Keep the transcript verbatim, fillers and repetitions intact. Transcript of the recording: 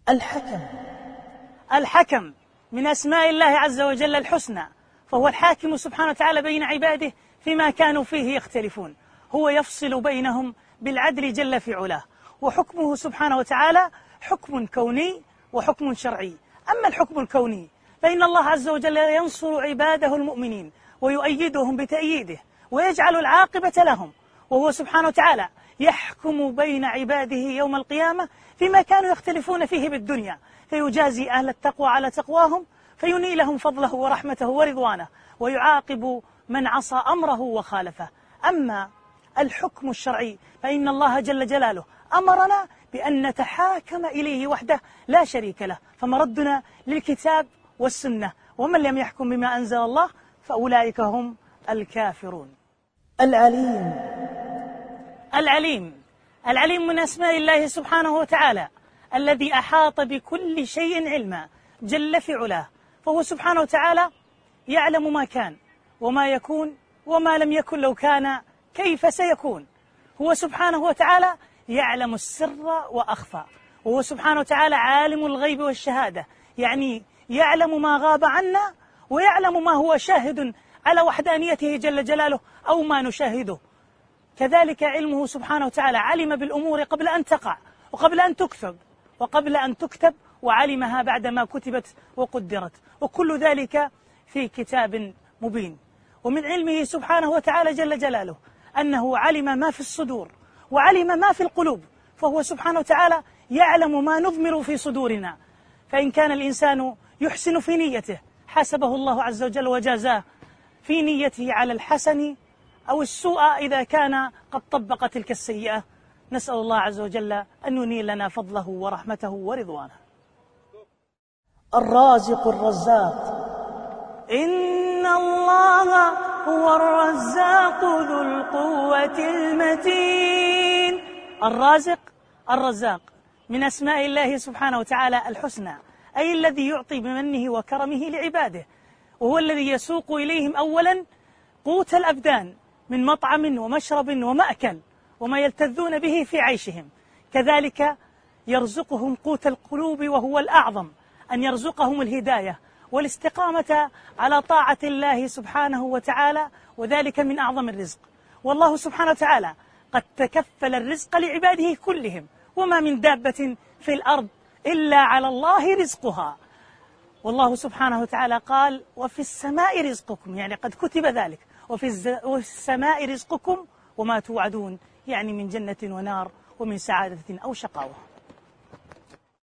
الحكم. الحكم من أسماء الله عز وجل الحسنى، فهو الحاكم سبحانه وتعالى بين عباده فيما كانوا فيه يختلفون، هو يفصل بينهم بالعدل جل في علاه، وحكمه سبحانه وتعالى حكم كوني وحكم شرعي. أما الحكم الكوني فإن الله عز وجل ينصر عباده المؤمنين ويؤيدهم بتأييده ويجعل العاقبة لهم، وهو سبحانه وتعالى يحكم بين عباده يوم القيامة فيما كانوا يختلفون فيه بالدنيا، فيجازي أهل التقوى على تقواهم، فينيلهم فضله ورحمته ورضوانه، ويعاقب من عصى أمره وخالفه. أما الحكم الشرعي فإن الله جل جلاله أمرنا بأن نتحاكم إليه وحده لا شريك له، فمردنا للكتاب والسنة، ومن لم يحكم بما أنزل الله فأولئك هم الكافرون. العليم. العليم العليم من أسماء الله سبحانه وتعالى الذي أحاط بكل شيء علما جل في علاه، فهو سبحانه وتعالى يعلم ما كان وما يكون وما لم يكن لو كان كيف سيكون. هو سبحانه وتعالى يعلم السر وأخفى، وهو سبحانه وتعالى عالم الغيب والشهادة، يعني يعلم ما غاب عنا ويعلم ما هو شاهد على وحدانيته جل جلاله أو ما نشاهده. كذلك علمه سبحانه وتعالى علم بالأمور قبل أن تقع وقبل أن تكتب وقبل أن تكتب، وعلمها بعدما كتبت وقدرت، وكل ذلك في كتاب مبين. ومن علمه سبحانه وتعالى جل جلاله أنه علم ما في الصدور وعلم ما في القلوب، فهو سبحانه وتعالى يعلم ما نضمر في صدورنا، فإن كان الإنسان يحسن في نيته حسبه الله عز وجل وجازاه في نيته على الحسن أو السوء إذا كان قد طبق تلك السيئة. نسأل الله عز وجل أن ينيل لنا فضله ورحمته ورضوانه. الرازق الرزاق. إن الله هو الرزاق ذو القوة المتين. الرازق الرزاق من أسماء الله سبحانه وتعالى الحسنى، أي الذي يعطي بمنه وكرمه لعباده، وهو الذي يسوق إليهم أولا قوت الأبدان من مطعم ومشرب ومأكل وما يلتذون به في عيشهم، كذلك يرزقهم قوت القلوب وهو الأعظم، أن يرزقهم الهداية والاستقامة على طاعة الله سبحانه وتعالى، وذلك من أعظم الرزق. والله سبحانه وتعالى قد تكفل الرزق لعباده كلهم، وما من دابة في الأرض إلا على الله رزقها. والله سبحانه وتعالى قال وفي السماء رزقكم، يعني قد كتب ذلك، وفي السماء رزقكم وما توعدون، يعني من جنة ونار ومن سعادة أو شقاوة.